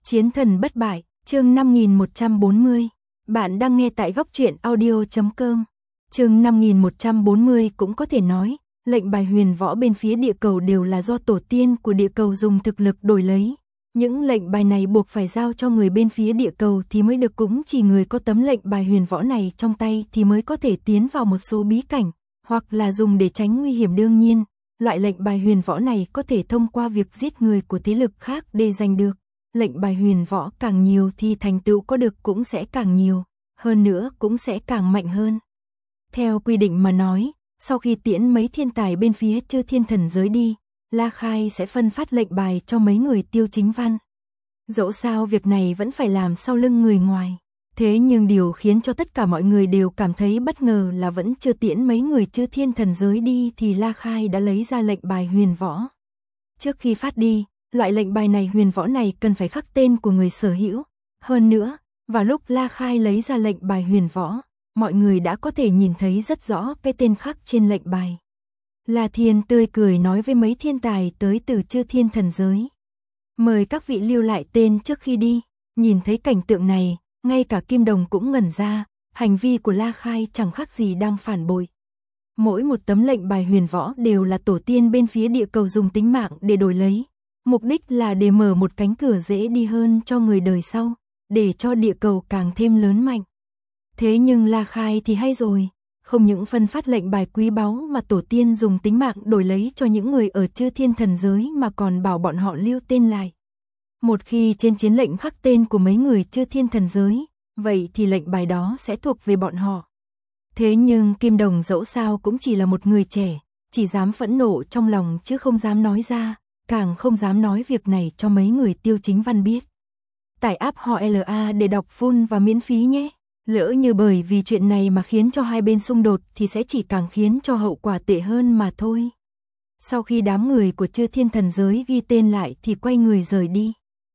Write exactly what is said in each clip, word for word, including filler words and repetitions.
Chiến thần bất bại, chương năm nghìn một trăm bốn mươi. Bạn đang nghe tại góc truyện audio chấm com. Chương năm nghìn một trăm bốn mươi cũng có thể nói, lệnh bài huyền võ bên phía địa cầu đều là do tổ tiên của địa cầu dùng thực lực đổi lấy. Những lệnh bài này buộc phải giao cho người bên phía địa cầu thì mới được, cũng chỉ người có tấm lệnh bài huyền võ này trong tay thì mới có thể tiến vào một số bí cảnh, hoặc là dùng để tránh nguy hiểm. Đương nhiên, loại lệnh bài huyền võ này có thể thông qua việc giết người của thế lực khác để giành được. Lệnh bài huyền võ càng nhiều thì thành tựu có được cũng sẽ càng nhiều, hơn nữa cũng sẽ càng mạnh hơn. Theo quy định mà nói, sau khi tiễn mấy thiên tài bên phía Chư Thiên Thần Giới đi, La Khai sẽ phân phát lệnh bài cho mấy người Tiêu Chính Văn. Dẫu sao việc này vẫn phải làm sau lưng người ngoài. Thế nhưng điều khiến cho tất cả mọi người đều cảm thấy bất ngờ là vẫn chưa tiễn mấy người Chư Thiên Thần Giới đi thì La Khai đã lấy ra lệnh bài huyền võ. Trước khi phát đi, loại lệnh bài này huyền võ này cần phải khắc tên của người sở hữu. Hơn nữa, vào lúc La Khai lấy ra lệnh bài huyền võ, mọi người đã có thể nhìn thấy rất rõ cái tên khắc trên lệnh bài. La Thiên tươi cười nói với mấy thiên tài tới từ Chư Thiên Thần Giới: mời các vị lưu lại tên trước khi đi. Nhìn thấy cảnh tượng này, ngay cả Kim Đồng cũng ngẩn ra, hành vi của La Khai chẳng khác gì đang phản bội. Mỗi một tấm lệnh bài huyền võ đều là tổ tiên bên phía địa cầu dùng tính mạng để đổi lấy. Mục đích là để mở một cánh cửa dễ đi hơn cho người đời sau, để cho địa cầu càng thêm lớn mạnh. Thế nhưng La Khai thì hay rồi, không những phân phát lệnh bài quý báu mà tổ tiên dùng tính mạng đổi lấy cho những người ở Chư Thiên Thần Giới mà còn bảo bọn họ lưu tên lại. Một khi trên chiến lệnh khắc tên của mấy người Chư Thiên Thần Giới, vậy thì lệnh bài đó sẽ thuộc về bọn họ. Thế nhưng Kim Đồng dẫu sao cũng chỉ là một người trẻ, chỉ dám phẫn nộ trong lòng chứ không dám nói ra, càng không dám nói việc này cho mấy người Tiêu Chính Văn biết. Tải app họ lờ a để đọc full và miễn phí nhé. Lỡ như bởi vì chuyện này mà khiến cho hai bên xung đột thì sẽ chỉ càng khiến cho hậu quả tệ hơn mà thôi. Sau khi đám người của Chư Thiên Thần Giới ghi tên lại thì quay người rời đi.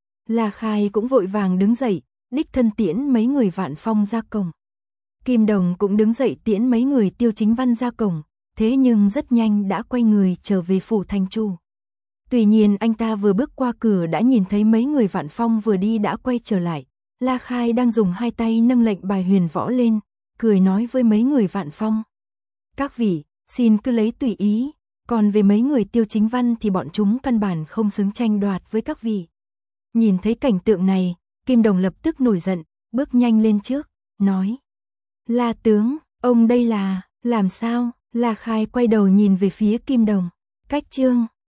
La Khai cũng vội vàng đứng dậy, đích thân tiễn mấy người Vạn Phong ra cổng. Kim Đồng cũng đứng dậy tiễn mấy người Tiêu Chính Văn ra cổng, thế nhưng rất nhanh đã quay người trở về phủ thành chủ. Tuy nhiên anh ta vừa bước qua cửa đã nhìn thấy mấy người Vạn Phong vừa đi đã quay trở lại. La Khai đang dùng hai tay nâng lệnh bài huyền võ lên, cười nói với mấy người Vạn Phong: các vị, xin cứ lấy tùy ý, còn về mấy người Tiêu Chính Văn thì bọn chúng căn bản không xứng tranh đoạt với các vị. Nhìn thấy cảnh tượng này, Kim Đồng lập tức nổi giận, bước nhanh lên trước, nói: La tướng, ông đây là, làm sao? La Khai quay đầu nhìn về phía Kim Đồng, cách chương